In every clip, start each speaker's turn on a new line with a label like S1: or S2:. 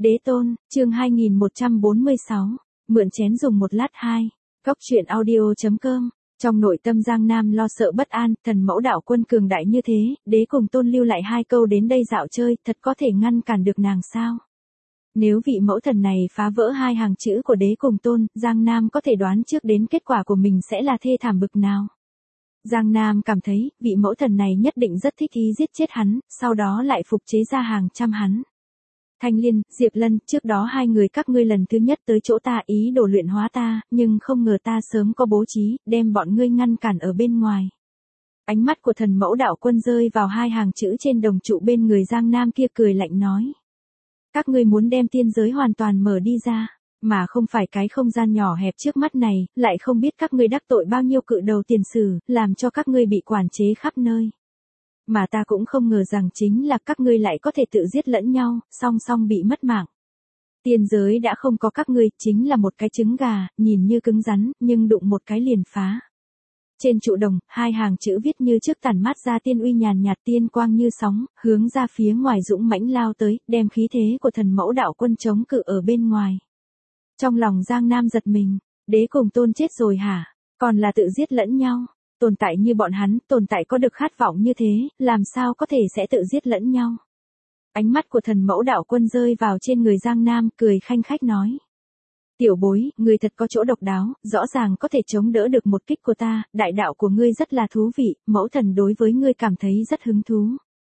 S1: Đế tôn, chương 2146, mượn chén dùng một lát 2. Góc truyện audio.com. Trong nội tâm Giang Nam lo sợ bất an, thần mẫu đạo quân cường đại như thế, đế cùng tôn lưu lại 2 câu đến đây dạo chơi, thật có thể ngăn cản được nàng sao? Nếu vị mẫu thần này phá vỡ 2 hàng chữ của đế cùng tôn, Giang Nam có thể đoán trước đến kết quả của mình sẽ là thê thảm bực nào. Giang Nam cảm thấy, vị mẫu thần này nhất định rất thích ý giết chết hắn, sau đó lại phục chế ra hàng trăm hắn. Thanh Liên, Diệp Lân, trước đó 2 người các ngươi lần thứ nhất tới chỗ ta ý đồ luyện hóa ta, nhưng không ngờ ta sớm có bố trí, đem bọn ngươi ngăn cản ở bên ngoài. Ánh mắt của thần mẫu đạo quân rơi vào 2 hàng chữ trên đồng trụ bên người Giang Nam kia, cười lạnh nói. Các ngươi muốn đem tiên giới hoàn toàn mở đi ra, mà không phải cái không gian nhỏ hẹp trước mắt này, lại không biết các ngươi đắc tội bao nhiêu cự đầu tiền sử, làm cho các ngươi bị quản chế khắp nơi. Mà ta cũng không ngờ rằng chính là các ngươi lại có thể tự giết lẫn nhau, song song bị mất mạng. Tiên giới đã không có các ngươi, chính là một cái trứng gà, nhìn như cứng rắn, nhưng đụng một cái liền phá. Trên trụ đồng, 2 hàng chữ viết như trước tản mát ra tiên uy nhàn nhạt, tiên quang như sóng, hướng ra phía ngoài dũng mãnh lao tới, đem khí thế của thần mẫu đạo quân chống cự ở bên ngoài. Trong lòng Giang Nam giật mình, đế cùng tôn chết rồi hả? Còn là tự giết lẫn nhau. Tồn tại như bọn hắn, tồn tại có được khát vọng như thế, làm sao có thể sẽ tự giết lẫn nhau. Ánh mắt của thần mẫu đạo quân rơi vào trên người Giang Nam, cười khanh khách nói. Tiểu bối, ngươi thật có chỗ độc đáo, rõ ràng có thể chống đỡ được một kích của ta, đại đạo của ngươi rất là thú vị, mẫu thần đối với ngươi cảm thấy rất hứng thú.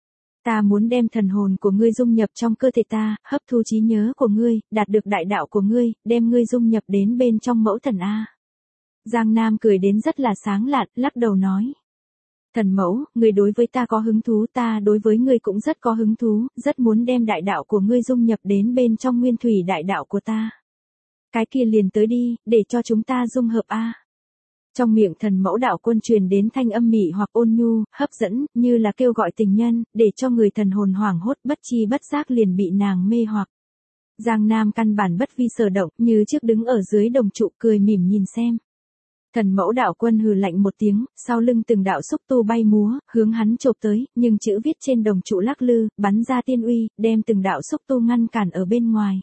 S1: Ta muốn đem thần hồn của ngươi dung nhập trong cơ thể ta, hấp thu trí nhớ của ngươi, đạt được đại đạo của ngươi, đem ngươi dung nhập đến bên trong mẫu thần A. Giang Nam cười đến rất là sáng lạn, lắc đầu nói. Thần mẫu, ngươi đối với ta có hứng thú, ta đối với ngươi cũng rất có hứng thú, rất muốn đem đại đạo của ngươi dung nhập đến bên trong nguyên thủy đại đạo của ta. Cái kia liền tới đi, để cho chúng ta dung hợp A. Trong miệng thần mẫu đạo quân truyền đến thanh âm mị hoặc ôn nhu, hấp dẫn, như là kêu gọi tình nhân, để cho người thần hồn hoảng hốt bất chi bất giác liền bị nàng mê hoặc. Giang Nam căn bản bất vi sở động, như trước đứng ở dưới đồng trụ cười mỉm nhìn xem. Thần mẫu đạo quân hừ lạnh một tiếng, sau lưng từng đạo xúc tu bay múa, hướng hắn chộp tới, nhưng chữ viết trên đồng trụ lắc lư, bắn ra tiên uy, đem từng đạo xúc tu ngăn cản ở bên ngoài.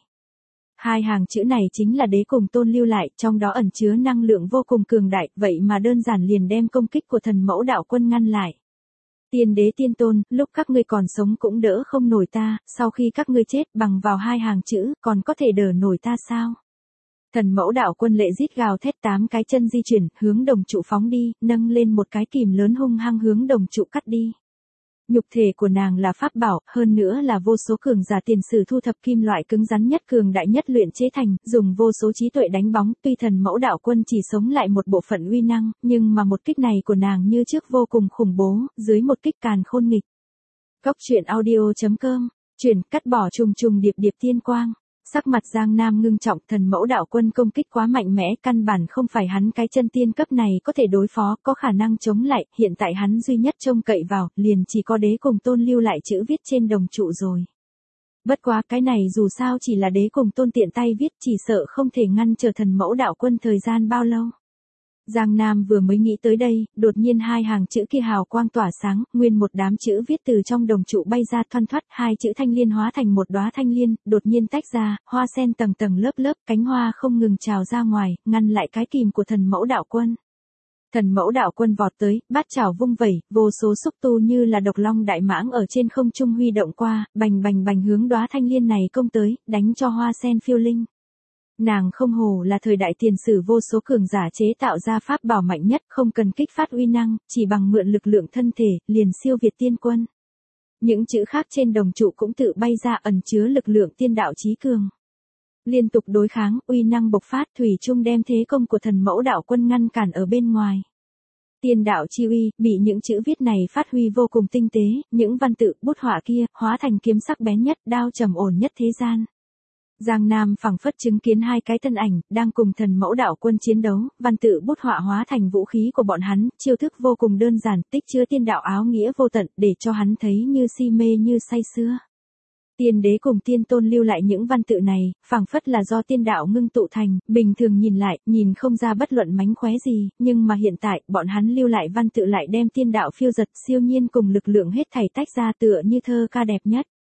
S1: 2 hàng chữ này chính là đế cùng tôn lưu lại, trong đó ẩn chứa năng lượng vô cùng cường đại, vậy mà đơn giản liền đem công kích của thần mẫu đạo quân ngăn lại. Tiên đế tiên tôn, lúc các ngươi còn sống cũng đỡ không nổi ta, sau khi các ngươi chết bằng vào 2 hàng chữ, còn có thể đỡ nổi ta sao? Thần mẫu đạo quân lệ rít gào thét, 8 cái chân di chuyển, hướng đồng trụ phóng đi, nâng lên một cái kìm lớn hung hăng hướng đồng trụ cắt đi. Nhục thể của nàng là pháp bảo, hơn nữa là vô số cường giả tiền sử thu thập kim loại cứng rắn nhất cường đại nhất luyện chế thành, dùng vô số trí tuệ đánh bóng, tuy thần mẫu đạo quân chỉ sống lại một bộ phận uy năng, nhưng mà một kích này của nàng như trước vô cùng khủng bố, dưới một kích càn khôn nghịch. Góc truyện audio.com, chuyển cắt bỏ trùng trùng điệp điệp tiên quang. Sắc mặt Giang Nam ngưng trọng, thần mẫu đạo quân công kích quá mạnh mẽ, căn bản không phải hắn cái chân tiên cấp này có thể đối phó, có khả năng chống lại, hiện tại hắn duy nhất trông cậy vào, liền chỉ có đế cùng tôn lưu lại chữ viết trên đồng trụ rồi. Bất quá cái này dù sao chỉ là đế cùng tôn tiện tay viết, chỉ sợ không thể ngăn trở thần mẫu đạo quân thời gian bao lâu. Giang Nam vừa mới nghĩ tới đây, đột nhiên 2 hàng chữ kia hào quang tỏa sáng, nguyên một đám chữ viết từ trong đồng trụ bay ra thoăn thoắt, 2 chữ thanh liên hóa thành một đóa thanh liên, đột nhiên tách ra, hoa sen tầng tầng lớp lớp, cánh hoa không ngừng trào ra ngoài, ngăn lại cái kìm của thần mẫu đạo quân. Thần mẫu đạo quân vọt tới, bát chảo vung vẩy, vô số xúc tu như là độc long đại mãng ở trên không trung huy động qua, bành bành bành hướng đóa thanh liên này công tới, đánh cho hoa sen phiêu linh. Nàng không hổ là thời đại tiền sử vô số cường giả chế tạo ra pháp bảo mạnh nhất, không cần kích phát uy năng, chỉ bằng mượn lực lượng thân thể, liền siêu việt tiên quân. Những chữ khác trên đồng trụ cũng tự bay ra, ẩn chứa lực lượng tiên đạo chí cường. Liên tục đối kháng, uy năng bộc phát, thủy chung đem thế công của thần mẫu đạo quân ngăn cản ở bên ngoài. Tiên đạo chi uy, bị những chữ viết này phát huy vô cùng tinh tế, những văn tự, bút họa kia, hóa thành kiếm sắc bén nhất, đao trầm ổn nhất thế gian. Giang Nam phảng phất chứng kiến 2 cái thân ảnh, đang cùng thần mẫu đạo quân chiến đấu, văn tự bút họa hóa thành vũ khí của bọn hắn, chiêu thức vô cùng đơn giản, tích chứa tiên đạo áo nghĩa vô tận, để cho hắn thấy như si mê như say sưa. Tiên đế cùng tiên tôn lưu lại những văn tự này, phảng phất là do tiên đạo ngưng tụ thành, bình thường nhìn lại, nhìn không ra bất luận mánh khóe gì, nhưng mà hiện tại, bọn hắn lưu lại văn tự lại đem tiên đạo phiêu dật siêu nhiên cùng lực lượng hết thảy tách ra tựa như thơ ca đẹp nhất.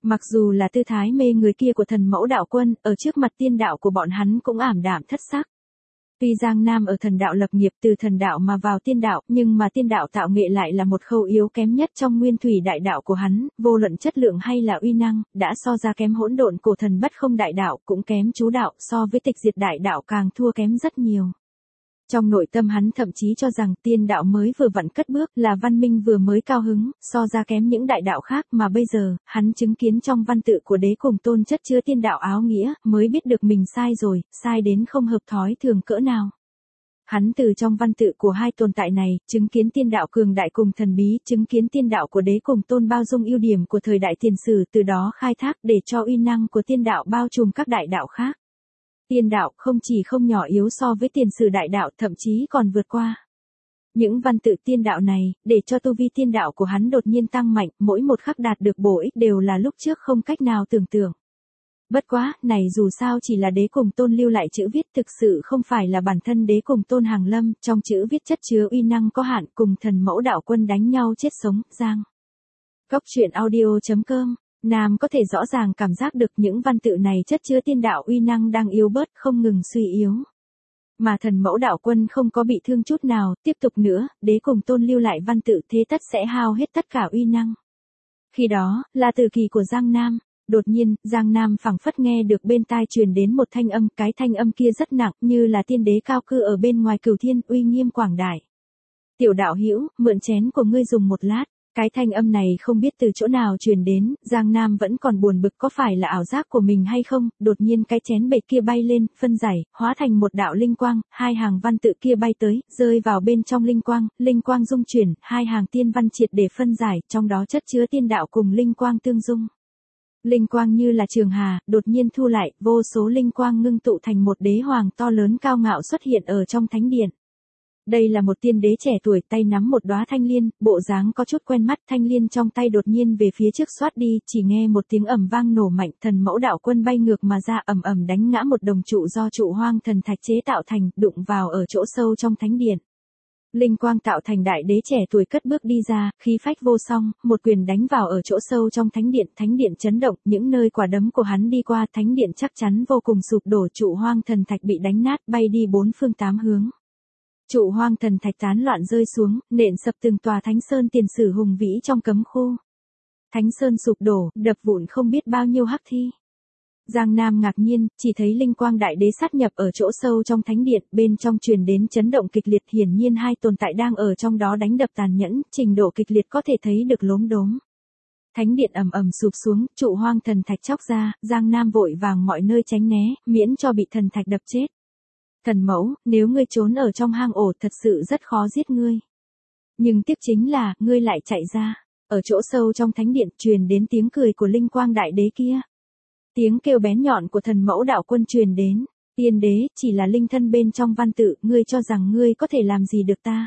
S1: Mặc dù là tư thái mê người kia của thần mẫu đạo quân, ở trước mặt tiên đạo của bọn hắn cũng ảm đạm thất sắc. Tuy Giang Nam ở thần đạo lập nghiệp từ thần đạo mà vào tiên đạo, nhưng mà tiên đạo tạo nghệ lại là một khâu yếu kém nhất trong nguyên thủy đại đạo của hắn, vô luận chất lượng hay là uy năng, đã so ra kém hỗn độn cổ thần bất không đại đạo, cũng kém chú đạo, so với tịch diệt đại đạo càng thua kém rất nhiều. Trong nội tâm hắn thậm chí cho rằng tiên đạo mới vừa vặn cất bước, là văn minh vừa mới cao hứng, so ra kém những đại đạo khác, mà bây giờ, hắn chứng kiến trong văn tự của Đế Cùng Tôn chất chứa tiên đạo áo nghĩa, mới biết được mình sai rồi, sai đến không hợp thói thường cỡ nào. Hắn từ trong văn tự của hai tồn tại này, chứng kiến tiên đạo cường đại cùng thần bí, chứng kiến tiên đạo của Đế Cùng Tôn bao dung ưu điểm của thời đại tiền sử, từ đó khai thác để cho uy năng của tiên đạo bao trùm các đại đạo khác. Tiên đạo không chỉ không nhỏ yếu so với tiền sử đại đạo, thậm chí còn vượt qua. Những văn tự tiên đạo này, để cho tu vi tiên đạo của hắn đột nhiên tăng mạnh, mỗi một khắc đạt được bổ ích đều là lúc trước không cách nào tưởng tượng. Bất quá, này dù sao chỉ là Đế Cùng Tôn lưu lại chữ viết, thực sự không phải là bản thân Đế Cùng Tôn hàng lâm, trong chữ viết chất chứa uy năng có hạn, cùng thần mẫu đạo quân đánh nhau chết sống, Giang. Cóc truyện audio.com. Nam có thể rõ ràng cảm giác được những văn tự này chất chứa tiên đạo uy năng đang yếu bớt, không ngừng suy yếu. Mà thần mẫu đạo quân không có bị thương chút nào, tiếp tục nữa, Đế Cùng Tôn lưu lại văn tự thế tất sẽ hao hết tất cả uy năng. Khi đó, là từ kỳ của Giang Nam. Đột nhiên, Giang Nam phảng phất nghe được bên tai truyền đến một thanh âm, cái thanh âm kia rất nặng, như là tiên đế cao cư ở bên ngoài cửu thiên, uy nghiêm quảng đại. Tiểu đạo hữu, mượn chén của ngươi dùng một lát. Cái thanh âm này không biết từ chỗ nào truyền đến, Giang Nam vẫn còn buồn bực có phải là ảo giác của mình hay không, đột nhiên cái chén bệt kia bay lên, phân giải, hóa thành một đạo linh quang, hai hàng văn tự kia bay tới, rơi vào bên trong linh quang dung chuyển, hai hàng tiên văn triệt để phân giải, trong đó chất chứa tiên đạo cùng linh quang tương dung. Linh quang như là trường hà, đột nhiên thu lại, vô số linh quang ngưng tụ thành một đế hoàng to lớn cao ngạo xuất hiện ở trong thánh điện. Đây là một tiên đế trẻ tuổi, tay nắm một đóa thanh liên, bộ dáng có chút quen mắt, thanh liên trong tay đột nhiên về phía trước xoát đi, chỉ nghe một tiếng ầm vang nổ mạnh, thần mẫu đạo quân bay ngược mà ra, ầm ầm đánh ngã một đồng trụ do trụ hoang thần thạch chế tạo thành, đụng vào ở chỗ sâu trong thánh điện. Linh quang tạo thành đại đế trẻ tuổi cất bước đi ra, khí phách vô song, một quyền đánh vào ở chỗ sâu trong thánh điện chấn động, những nơi quả đấm của hắn đi qua, thánh điện chắc chắn vô cùng sụp đổ, trụ hoang thần thạch bị đánh nát, bay đi bốn phương tám hướng. Trụ hoang thần thạch tán loạn rơi xuống, nện sập từng tòa thánh sơn tiền sử hùng vĩ trong cấm khu. Thánh sơn sụp đổ, đập vụn không biết bao nhiêu hắc thi. Giang Nam ngạc nhiên, chỉ thấy linh quang đại đế sát nhập ở chỗ sâu trong thánh điện, bên trong truyền đến chấn động kịch liệt, hiển nhiên hai tồn tại đang ở trong đó đánh đập tàn nhẫn, trình độ kịch liệt có thể thấy được lốm đốm. Thánh điện ầm ầm sụp xuống, trụ hoang thần thạch chóc ra, Giang Nam vội vàng mọi nơi tránh né, miễn cho bị thần thạch đập chết. Thần mẫu, nếu ngươi trốn ở trong hang ổ thật sự rất khó giết ngươi. Nhưng tiếc chính là, ngươi lại chạy ra. Ở chỗ sâu trong thánh điện truyền đến tiếng cười của linh quang đại đế kia. Tiếng kêu bén nhọn của thần mẫu đạo quân truyền đến. Tiên đế, chỉ là linh thân bên trong văn tự, ngươi cho rằng ngươi có thể làm gì được ta.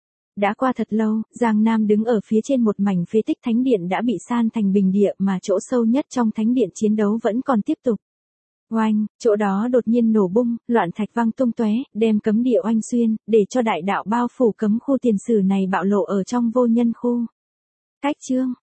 S1: Đã qua thật lâu, Giang Nam đứng ở phía trên một mảnh phế tích thánh điện đã bị san thành bình địa mà chỗ sâu nhất trong thánh điện chiến đấu vẫn còn tiếp tục. Oanh, chỗ đó đột nhiên nổ bung, loạn thạch văng tung tóe, đem cấm địa oanh xuyên, để cho đại đạo bao phủ cấm khu tiền sử này bạo lộ ở trong vô nhân khu. Cách chương